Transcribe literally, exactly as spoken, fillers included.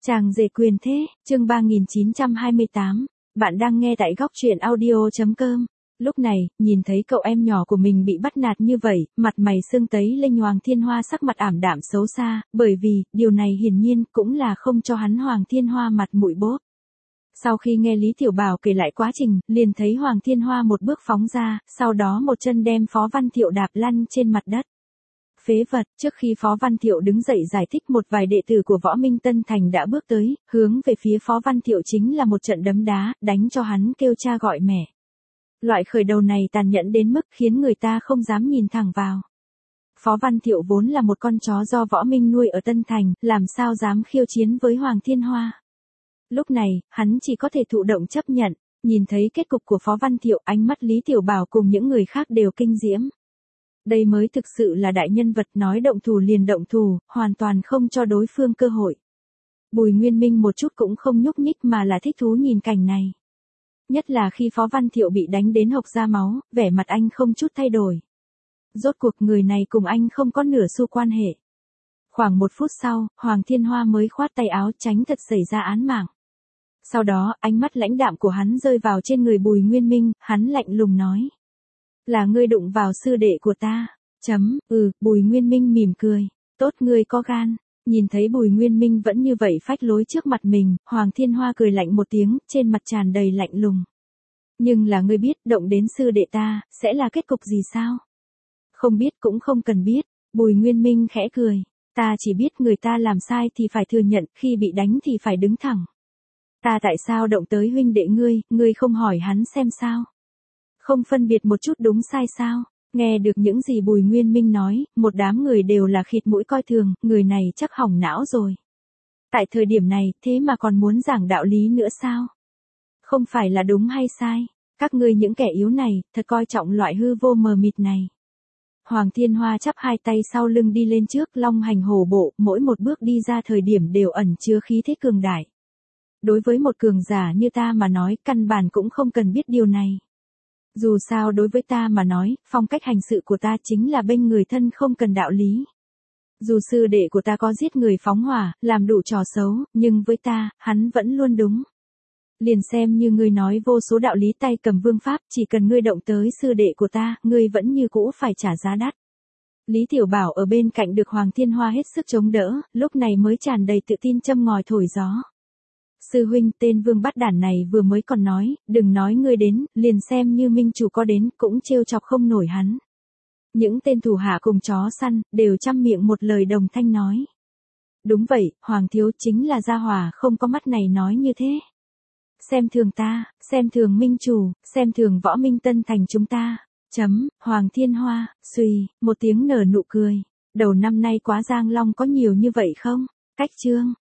Chàng rể quyền thế, chương ba nghìn chín trăm hai mươi tám. Bạn đang nghe tại góc truyện audio chấm com. Lúc này, nhìn thấy cậu em nhỏ của mình bị bắt nạt như vậy, mặt mày sưng tấy lên, Hoàng Thiên Hoa sắc mặt ảm đạm xấu xa, bởi vì, điều này hiển nhiên cũng là không cho hắn Hoàng Thiên Hoa mặt mũi bốp. Sau khi nghe Lý Tiểu Bảo kể lại quá trình, liền thấy Hoàng Thiên Hoa một bước phóng ra, sau đó một chân đem Phó Văn Thiệu đạp lăn trên mặt đất. Phế vật, trước khi Phó Văn Thiệu đứng dậy giải thích, một vài đệ tử của Võ Minh Tân Thành đã bước tới, hướng về phía Phó Văn Thiệu chính là một trận đấm đá, đánh cho hắn kêu cha gọi mẹ. Loại khởi đầu này tàn nhẫn đến mức khiến người ta không dám nhìn thẳng vào. Phó Văn Thiệu vốn là một con chó do Võ Minh nuôi ở Tân Thành, làm sao dám khiêu chiến với Hoàng Thiên Hoa. Lúc này, hắn chỉ có thể thụ động chấp nhận. Nhìn thấy kết cục của Phó Văn Thiệu, ánh mắt Lý Tiểu Bảo cùng những người khác đều kinh diễm. Đây mới thực sự là đại nhân vật, nói động thủ liền động thủ, hoàn toàn không cho đối phương cơ hội. Bùi Nguyên Minh một chút cũng không nhúc nhích mà là thích thú nhìn cảnh này. Nhất là khi Phó Văn Thiệu bị đánh đến hộc ra máu, vẻ mặt anh không chút thay đổi. Rốt cuộc người này cùng anh không có nửa xu quan hệ. Khoảng một phút sau, Hoàng Thiên Hoa mới khoát tay áo tránh thật xảy ra án mạng. Sau đó, ánh mắt lãnh đạm của hắn rơi vào trên người Bùi Nguyên Minh, hắn lạnh lùng nói. Là ngươi đụng vào sư đệ của ta. Chấm, ừ, Bùi Nguyên Minh mỉm cười. Tốt, ngươi có gan. Nhìn thấy Bùi Nguyên Minh vẫn như vậy phách lối trước mặt mình, Hoàng Thiên Hoa cười lạnh một tiếng, trên mặt tràn đầy lạnh lùng. Nhưng là ngươi biết, động đến sư đệ ta, sẽ là kết cục gì sao? Không biết cũng không cần biết. Bùi Nguyên Minh khẽ cười. Ta chỉ biết người ta làm sai thì phải thừa nhận, khi bị đánh thì phải đứng thẳng. Ta tại sao động tới huynh đệ ngươi, ngươi không hỏi hắn xem sao? Không phân biệt một chút đúng sai sao? Nghe được những gì Bùi Nguyên Minh nói, một đám người đều là khịt mũi coi thường, người này chắc hỏng não rồi. Tại thời điểm này, thế mà còn muốn giảng đạo lý nữa sao? Không phải là đúng hay sai? Các ngươi những kẻ yếu này, thật coi trọng loại hư vô mờ mịt này. Hoàng Thiên Hoa chắp hai tay sau lưng đi lên trước, long hành hổ bộ, mỗi một bước đi ra thời điểm đều ẩn chứa khí thế cường đại. Đối với một cường giả như ta mà nói, căn bản cũng không cần biết điều này. Dù sao đối với ta mà nói, phong cách hành sự của ta chính là bênh người thân không cần đạo lý. Dù sư đệ của ta có giết người phóng hỏa, làm đủ trò xấu, nhưng với ta, hắn vẫn luôn đúng. Liền xem như ngươi nói vô số đạo lý tay cầm vương pháp, chỉ cần ngươi động tới sư đệ của ta, ngươi vẫn như cũ phải trả giá đắt. Lý Tiểu Bảo ở bên cạnh được Hoàng Thiên Hoa hết sức chống đỡ, lúc này mới tràn đầy tự tin châm ngòi thổi gió. Sư huynh, tên vương bát đản này vừa mới còn nói, đừng nói ngươi đến, liền xem như minh chủ có đến, cũng trêu chọc không nổi hắn. Những tên thủ hạ cùng chó săn, đều chăm miệng một lời đồng thanh nói. Đúng vậy, Hoàng thiếu chính là gia hỏa không có mắt này nói như thế. Xem thường ta, xem thường minh chủ, xem thường Võ Minh Tân Thành chúng ta. Chấm, Hoàng Thiên Hoa, suy, một tiếng nở nụ cười. Đầu năm nay quá Giang Long có nhiều như vậy không? Cách chương.